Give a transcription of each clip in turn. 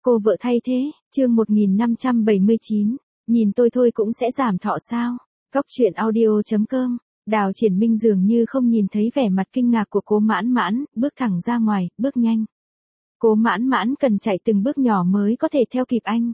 Cô vợ thay thế, chương 1579, nhìn tôi thôi cũng sẽ giảm thọ sao? Cóc truyện audio.com. Đào Triển Minh dường như không nhìn thấy vẻ mặt kinh ngạc của Cố Mãn Mãn, bước thẳng ra ngoài, bước nhanh. Cố Mãn Mãn cần chạy từng bước nhỏ mới có thể theo kịp anh.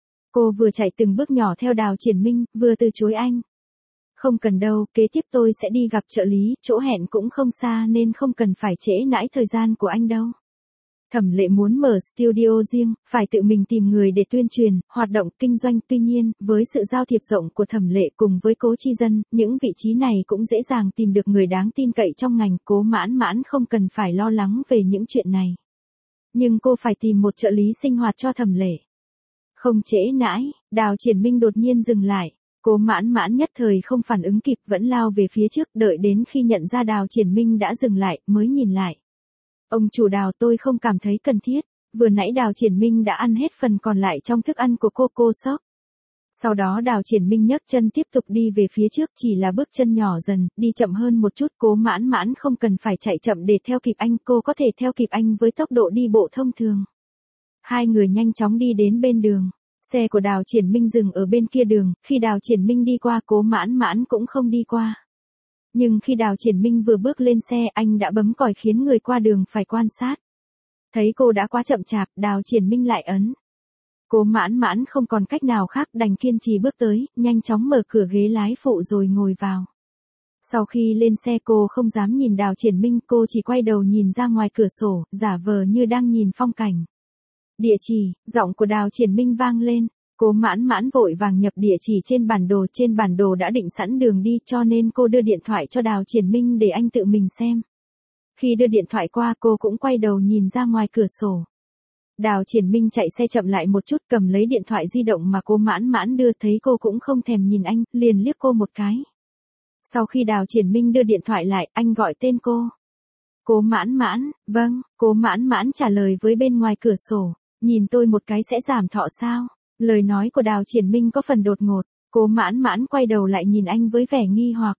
Cô vừa chạy từng bước nhỏ theo Đào Triển Minh, vừa từ chối anh. Không cần đâu, kế tiếp tôi sẽ đi gặp trợ lý, chỗ hẹn cũng không xa nên không cần phải trễ nãi thời gian của anh đâu. Thẩm Lệ muốn mở studio riêng, phải tự mình tìm người để tuyên truyền, hoạt động kinh doanh. Tuy nhiên, với sự giao thiệp rộng của Thẩm Lệ cùng với Cố Chi Dân, những vị trí này cũng dễ dàng tìm được người đáng tin cậy trong ngành. Cố Mãn Mãn không cần phải lo lắng về những chuyện này. Nhưng cô phải tìm một trợ lý sinh hoạt cho Thẩm Lệ. Không trễ nãi, Đào Triển Minh đột nhiên dừng lại. Cố Mãn Mãn nhất thời không phản ứng kịp, vẫn lao về phía trước, đợi đến khi nhận ra Đào Triển Minh đã dừng lại, mới nhìn lại. Ông chủ Đào, tôi không cảm thấy cần thiết. Vừa nãy Đào Triển Minh đã ăn hết phần còn lại trong thức ăn của cô sốc. Sau đó Đào Triển Minh nhấc chân tiếp tục đi về phía trước, chỉ là bước chân nhỏ dần, đi chậm hơn một chút. Cố Mãn Mãn không cần phải chạy chậm để theo kịp anh, cô có thể theo kịp anh với tốc độ đi bộ thông thường. Hai người nhanh chóng đi đến bên đường. Xe của Đào Triển Minh dừng ở bên kia đường, khi Đào Triển Minh đi qua, Cố Mãn Mãn cũng không đi qua. Nhưng khi Đào Triển Minh vừa bước lên xe, anh đã bấm còi khiến người qua đường phải quan sát. Thấy cô đã quá chậm chạp, Đào Triển Minh lại ấn. Cố Mãn Mãn không còn cách nào khác, đành kiên trì bước tới, nhanh chóng mở cửa ghế lái phụ rồi ngồi vào. Sau khi lên xe cô không dám nhìn Đào Triển Minh, cô chỉ quay đầu nhìn ra ngoài cửa sổ, giả vờ như đang nhìn phong cảnh. Địa chỉ, giọng của Đào Triển Minh vang lên. Cố Mãn Mãn vội vàng nhập địa chỉ trên bản đồ đã định sẵn đường đi, cho nên cô đưa điện thoại cho Đào Triển Minh để anh tự mình xem. Khi đưa điện thoại qua, cô cũng quay đầu nhìn ra ngoài cửa sổ. Đào Triển Minh chạy xe chậm lại một chút, cầm lấy điện thoại di động mà Cố Mãn Mãn đưa, thấy cô cũng không thèm nhìn anh, liền liếc cô một cái. Sau khi Đào Triển Minh đưa điện thoại lại, anh gọi tên cô. Cố Mãn Mãn, vâng, Cố Mãn Mãn trả lời với bên ngoài cửa sổ. Nhìn tôi một cái sẽ giảm thọ sao? Lời nói của Đào Triển Minh có phần đột ngột. Cố Mãn Mãn quay đầu lại nhìn anh với vẻ nghi hoặc.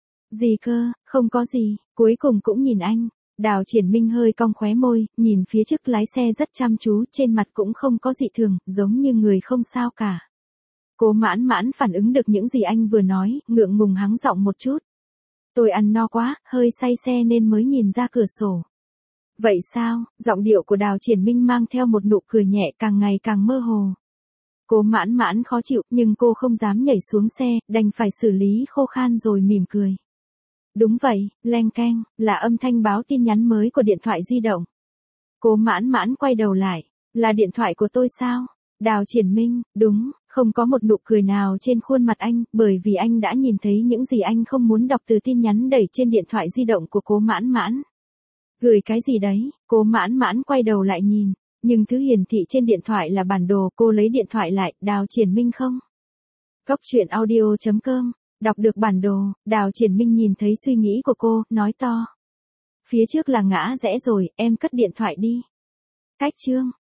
Gì cơ, không có gì, cuối cùng cũng nhìn anh. Đào Triển Minh hơi cong khóe môi, nhìn phía trước lái xe rất chăm chú, trên mặt cũng không có dị thường, giống như người không sao cả. Cố Mãn Mãn phản ứng được những gì anh vừa nói, ngượng ngùng hắng giọng một chút. Tôi ăn no quá, hơi say xe nên mới nhìn ra cửa sổ. Vậy sao? Giọng điệu của Đào Triển Minh mang theo một nụ cười nhẹ, càng ngày càng mơ hồ. Cố Mãn Mãn khó chịu, nhưng cô không dám nhảy xuống xe, đành phải xử lý khô khan rồi mỉm cười. Đúng vậy, leng keng, là âm thanh báo tin nhắn mới của điện thoại di động. Cố Mãn Mãn quay đầu lại, là điện thoại của tôi sao? Đào Triển Minh, đúng, không có một nụ cười nào trên khuôn mặt anh, bởi vì anh đã nhìn thấy những gì anh không muốn đọc từ tin nhắn đẩy trên điện thoại di động của Cố Mãn Mãn. Gửi cái gì đấy? Cố Mãn Mãn quay đầu lại nhìn, nhưng thứ hiển thị trên điện thoại là bản đồ. Cô lấy điện thoại lại, Đào Triển Minh không? Cóc truyện audio.com. Đọc được bản đồ, Đào Triển Minh nhìn thấy suy nghĩ của cô, nói to. Phía trước là ngã rẽ rồi, em cất điện thoại đi. Cách chương.